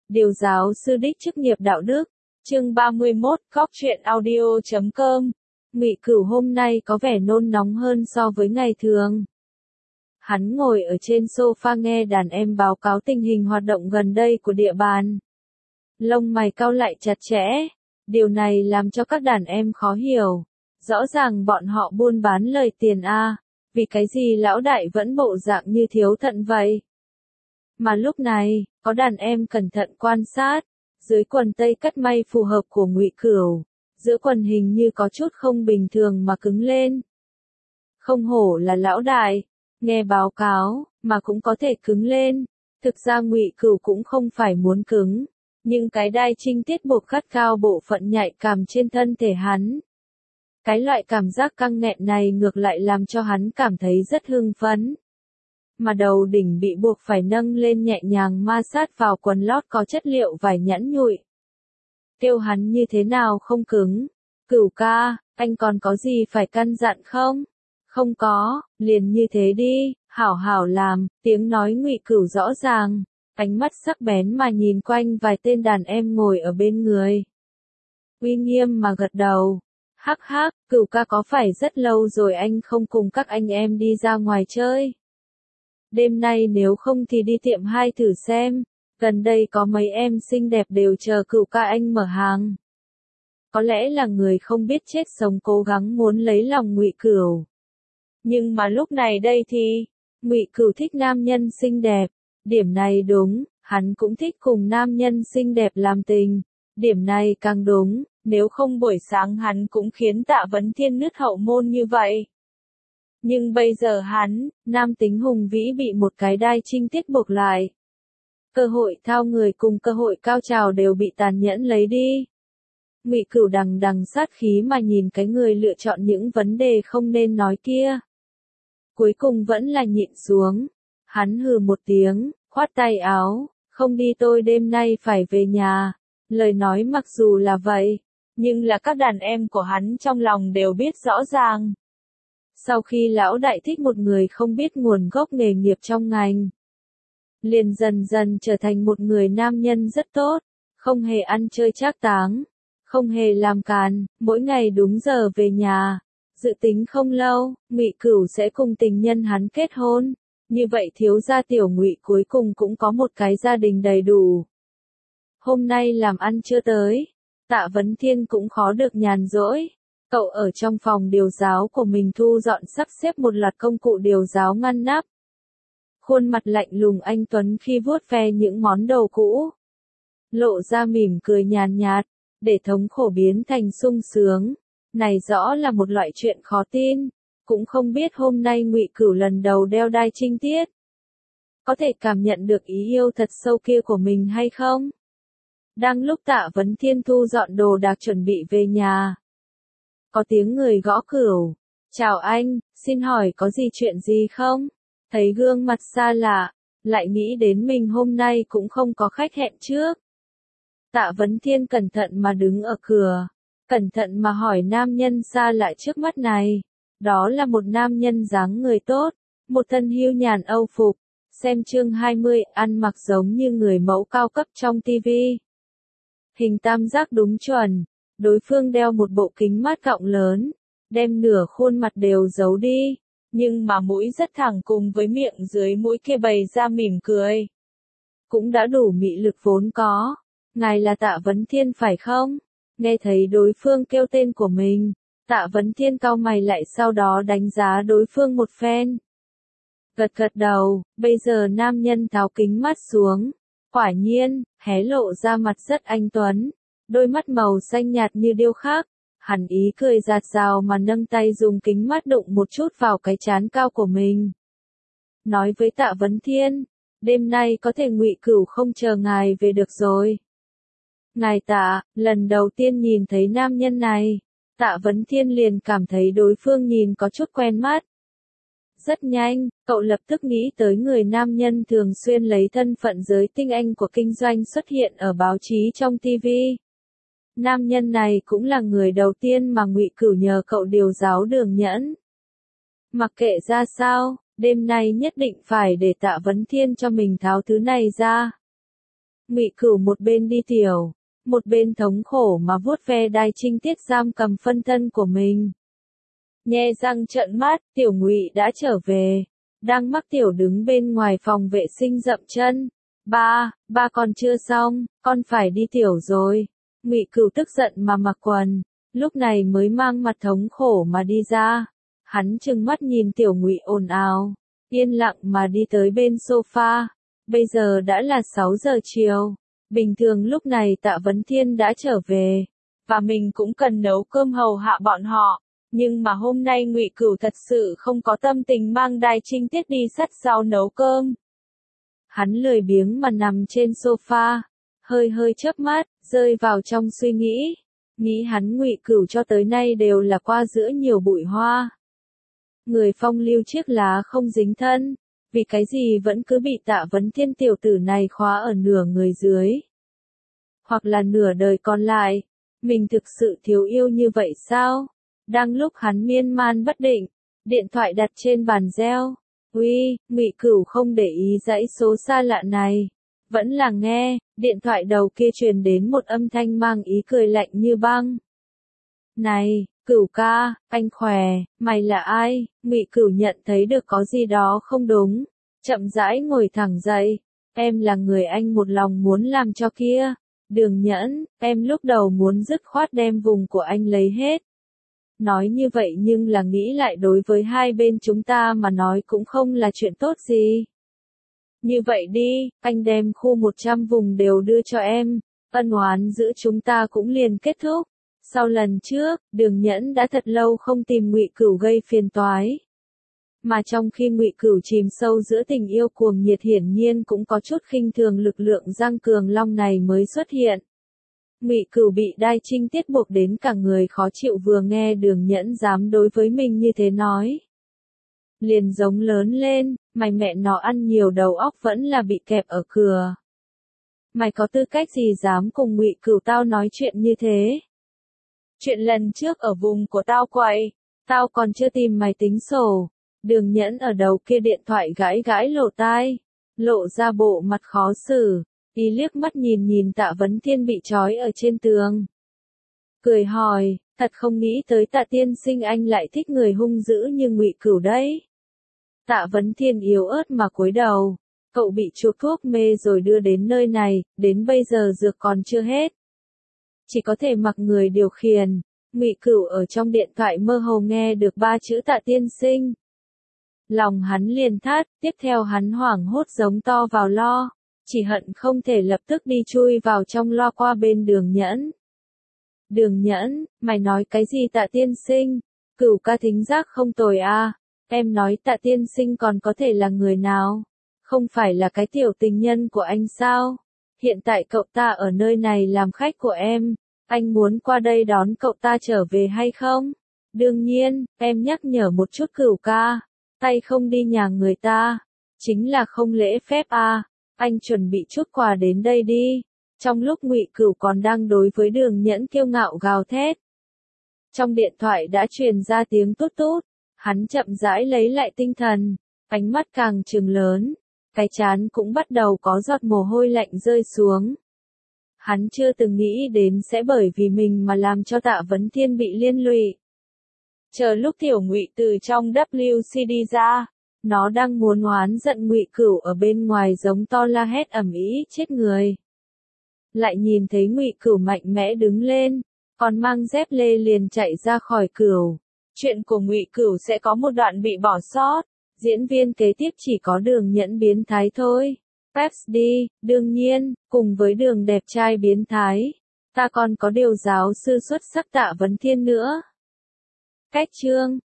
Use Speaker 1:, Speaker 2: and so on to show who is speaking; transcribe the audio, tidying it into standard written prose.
Speaker 1: Điều giáo sư đích chức nghiệp đạo đức. Chương 31, Cóc truyện audio.com. Ngụy Cửu hôm nay có vẻ nôn nóng hơn so với ngày thường. Hắn ngồi ở trên sofa nghe đàn em báo cáo tình hình hoạt động gần đây của địa bàn. Lông mày cau lại chặt chẽ. Điều này làm cho các đàn em khó hiểu. Rõ ràng bọn họ buôn bán lời tiền a, vì cái gì lão đại vẫn bộ dạng như thiếu thận vậy? Mà lúc này, có đàn em cẩn thận quan sát, dưới quần tây cắt may phù hợp của Ngụy Cửu, giữa quần hình như có chút không bình thường mà cứng lên. Không hổ là lão đại, nghe báo cáo, mà cũng có thể cứng lên. Thực ra Ngụy Cửu cũng không phải muốn cứng, nhưng cái đai trinh tiết buộc gắt cao bộ phận nhạy cảm trên thân thể hắn. Cái loại cảm giác căng nghẹn này ngược lại làm cho hắn cảm thấy rất hưng phấn. Mà đầu đỉnh bị buộc phải nâng lên nhẹ nhàng ma sát vào quần lót có chất liệu vải nhẵn nhụi. Kêu hắn như thế nào không cứng. Cửu ca, anh còn có gì phải căn dặn không? Không có, liền như thế đi, hảo hảo làm, tiếng nói Ngụy Cửu rõ ràng, ánh mắt sắc bén mà nhìn quanh vài tên đàn em ngồi ở bên người. Uy nghiêm mà gật đầu. Hắc hắc, Cửu ca có phải rất lâu rồi anh không cùng các anh em đi ra ngoài chơi? Đêm nay nếu không thì đi tiệm 2 thử xem, gần đây có mấy em xinh đẹp đều chờ Cửu ca anh mở hàng. Có lẽ là người không biết chết sống cố gắng muốn lấy lòng Ngụy Cửu. Nhưng mà lúc này đây thì, Ngụy Cửu thích nam nhân xinh đẹp, điểm này đúng, hắn cũng thích cùng nam nhân xinh đẹp làm tình, điểm này càng đúng, nếu không buổi sáng hắn cũng khiến Tạ Vấn Thiên nứt hậu môn như vậy. Nhưng bây giờ hắn, nam tính hùng vĩ bị một cái đai trinh tiết buộc lại. Cơ hội thao người cùng cơ hội cao trào đều bị tàn nhẫn lấy đi. Ngụy Cửu đằng đằng sát khí mà nhìn cái người lựa chọn những vấn đề không nên nói kia. Cuối cùng vẫn là nhịn xuống. Hắn hừ một tiếng, khoát tay áo, không đi tôi đêm nay phải về nhà. Lời nói mặc dù là vậy, nhưng là các đàn em của hắn trong lòng đều biết rõ ràng. Sau khi lão đại thích một người không biết nguồn gốc nghề nghiệp trong ngành, liền dần dần trở thành một người nam nhân rất tốt, không hề ăn chơi trác táng, không hề làm càn, mỗi ngày đúng giờ về nhà. Dự tính không lâu, Ngụy Cửu sẽ cùng tình nhân hắn kết hôn, như vậy thiếu gia tiểu Ngụy cuối cùng cũng có một cái gia đình đầy đủ. Hôm nay làm ăn chưa tới, Tạ Vấn Thiên cũng khó được nhàn rỗi. Cậu ở trong phòng điều giáo của mình thu dọn sắp xếp một loạt công cụ điều giáo ngăn nắp. Khuôn mặt lạnh lùng anh tuấn khi vuốt ve những món đồ cũ, lộ ra mỉm cười nhàn nhạt, để thống khổ biến thành sung sướng. Này rõ là một loại chuyện khó tin, cũng không biết hôm nay Ngụy Cửu lần đầu đeo đai trinh tiết, có thể cảm nhận được ý yêu thật sâu kia của mình hay không? Đang lúc Tạ Vấn Thiên thu dọn đồ đạc chuẩn bị về nhà, có tiếng người gõ cửa. Chào anh, xin hỏi có gì chuyện gì không? Thấy gương mặt xa lạ, lại nghĩ đến mình hôm nay cũng không có khách hẹn trước. Tạ Vấn Thiên cẩn thận mà đứng ở cửa, cẩn thận mà hỏi nam nhân xa lạ trước mắt này. Đó là một nam nhân dáng người tốt, một thân hưu nhàn âu phục, xem chương 20, ăn mặc giống như người mẫu cao cấp trong TV. Hình tam giác đúng chuẩn, đối phương đeo một bộ kính mát cọng lớn, đem nửa khuôn mặt đều giấu đi, nhưng mà mũi rất thẳng cùng với miệng dưới mũi kia bày ra mỉm cười. Cũng đã đủ mị lực vốn có. Ngài là Tạ Vấn Thiên phải không? Nghe thấy đối phương kêu tên của mình, Tạ Vấn Thiên cau mày lại sau đó đánh giá đối phương một phen. Gật gật đầu, bây giờ nam nhân tháo kính mắt xuống, quả nhiên, hé lộ ra mặt rất anh tuấn, đôi mắt màu xanh nhạt như điêu khắc, hắn ý cười rạt rào mà nâng tay dùng kính mắt đụng một chút vào cái trán cao của mình. Nói với Tạ Vấn Thiên, đêm nay có thể Ngụy Cửu không chờ ngài về được rồi. Ngài Tạ, lần đầu tiên nhìn thấy nam nhân này, Tạ Vấn Thiên liền cảm thấy đối phương nhìn có chút quen mắt. Rất nhanh, cậu lập tức nghĩ tới người nam nhân thường xuyên lấy thân phận giới tinh anh của kinh doanh xuất hiện ở báo chí trong TV. Nam nhân này cũng là người đầu tiên mà Ngụy Cửu nhờ cậu điều giáo Đường Nhẫn. Mặc kệ ra sao, đêm nay nhất định phải để Tạ Vấn Thiên cho mình tháo thứ này ra. Ngụy Cửu một bên đi tiểu, một bên thống khổ mà vuốt ve đai trinh tiết giam cầm phân thân của mình. Nhe răng trợn mắt, Tiểu Ngụy đã trở về, đang mắc tiểu đứng bên ngoài phòng vệ sinh dậm chân. Ba còn chưa xong, con phải đi tiểu rồi. Ngụy Cửu tức giận mà mặc quần, lúc này mới mang mặt thống khổ mà đi ra. Hắn trừng mắt nhìn Tiểu Ngụy ồn ào, yên lặng mà đi tới bên sofa. Bây giờ đã là 6 giờ chiều. Bình thường lúc này Tạ Vấn Thiên đã trở về, và mình cũng cần nấu cơm hầu hạ bọn họ. Nhưng mà hôm nay Ngụy Cửu thật sự không có tâm tình mang đai trinh tiết đi sắt rau nấu cơm. Hắn lười biếng mà nằm trên sofa, hơi chớp mắt, rơi vào trong suy nghĩ. Nghĩ hắn Ngụy Cửu cho tới nay đều là qua giữa nhiều bụi hoa. Người phong lưu chiếc lá không dính thân, vì cái gì vẫn cứ bị Tạ Vấn Thiên tiểu tử này khóa ở nửa người dưới. Hoặc là nửa đời còn lại, mình thực sự thiếu yêu như vậy sao? Đang lúc hắn miên man bất định, điện thoại đặt trên bàn reo. Uy, Ngụy Cửu không để ý dãy số xa lạ này, vẫn là nghe, điện thoại đầu kia truyền đến một âm thanh mang ý cười lạnh như băng. Này, Cửu ca, anh khỏe, mày là ai? Ngụy Cửu nhận thấy được có gì đó không đúng, chậm rãi ngồi thẳng dậy. Em là người anh một lòng muốn làm cho kia. Đường Nhẫn, em lúc đầu muốn dứt khoát đem vùng của anh lấy hết. Nói như vậy nhưng là nghĩ lại đối với hai bên chúng ta mà nói cũng không là chuyện tốt gì. Như vậy đi, anh đem khu 100 vùng đều đưa cho em, ân oán giữa chúng ta cũng liền kết thúc. Sau lần trước, Đường Nhẫn đã thật lâu không tìm Ngụy Cửu gây phiền toái. Mà trong khi Ngụy Cửu chìm sâu giữa tình yêu cuồng nhiệt hiển nhiên cũng có chút khinh thường lực lượng Giang Cường Long này mới xuất hiện. Ngụy Cửu bị đai trinh tiết buộc đến cả người khó chịu vừa nghe Đường Nhẫn dám đối với mình như thế nói. Liền giống lớn lên, mày mẹ nó ăn nhiều đầu óc vẫn là bị kẹp ở cửa. Mày có tư cách gì dám cùng Ngụy Cửu tao nói chuyện như thế? Chuyện lần trước ở vùng của tao quậy, tao còn chưa tìm mày tính sổ. Đường Nhẫn ở đầu kia điện thoại gãi lỗ tai, lộ ra bộ mặt khó xử, y liếc mắt nhìn Tạ Vấn Thiên bị trói ở trên tường. Cười hỏi, thật không nghĩ tới Tạ tiên sinh anh lại thích người hung dữ như Ngụy Cửu đấy. Tạ Vấn Thiên yếu ớt mà cúi đầu, cậu bị chuộc thuốc mê rồi đưa đến nơi này, đến bây giờ dược còn chưa hết. Chỉ có thể mặc người điều khiển. Ngụy Cửu ở trong điện thoại mơ hồ nghe được 3 chữ Tạ tiên sinh. Lòng hắn liền thắt, tiếp theo hắn hoảng hốt giống to vào lo, chỉ hận không thể lập tức đi chui vào trong lo qua bên Đường Nhẫn. Đường Nhẫn, mày nói cái gì Tạ tiên sinh? Cửu ca thính giác không tồi à, em nói Tạ tiên sinh còn có thể là người nào? Không phải là cái tiểu tình nhân của anh sao? Hiện tại cậu ta ở nơi này làm khách của em, anh muốn qua đây đón cậu ta trở về hay không? Đương nhiên, em nhắc nhở một chút Cửu ca. Tay không đi nhà người ta, chính là không lễ phép à, anh chuẩn bị chút quà đến đây đi. Trong lúc Ngụy Cửu còn đang đối với Đường Nhẫn kiêu ngạo gào thét. Trong điện thoại đã truyền ra tiếng tút tút, hắn chậm rãi lấy lại tinh thần, ánh mắt càng trừng lớn, cái trán cũng bắt đầu có giọt mồ hôi lạnh rơi xuống. Hắn chưa từng nghĩ đến sẽ bởi vì mình mà làm cho Tạ Vấn Thiên bị liên lụy. Chờ lúc Tiểu Ngụy từ trong WC đi ra, nó đang muốn oán giận Ngụy Cửu ở bên ngoài giống to la hét ầm ĩ chết người. Lại nhìn thấy Ngụy Cửu mạnh mẽ đứng lên, còn mang dép lê liền chạy ra khỏi Cửu. Chuyện của Ngụy Cửu sẽ có một đoạn bị bỏ sót, diễn viên kế tiếp chỉ có Đường Nhẫn biến thái thôi. Pepsi, đương nhiên, cùng với Đường đẹp trai biến thái, ta còn có điều giáo sư xuất sắc Tạ Vấn Thiên nữa. Cách chương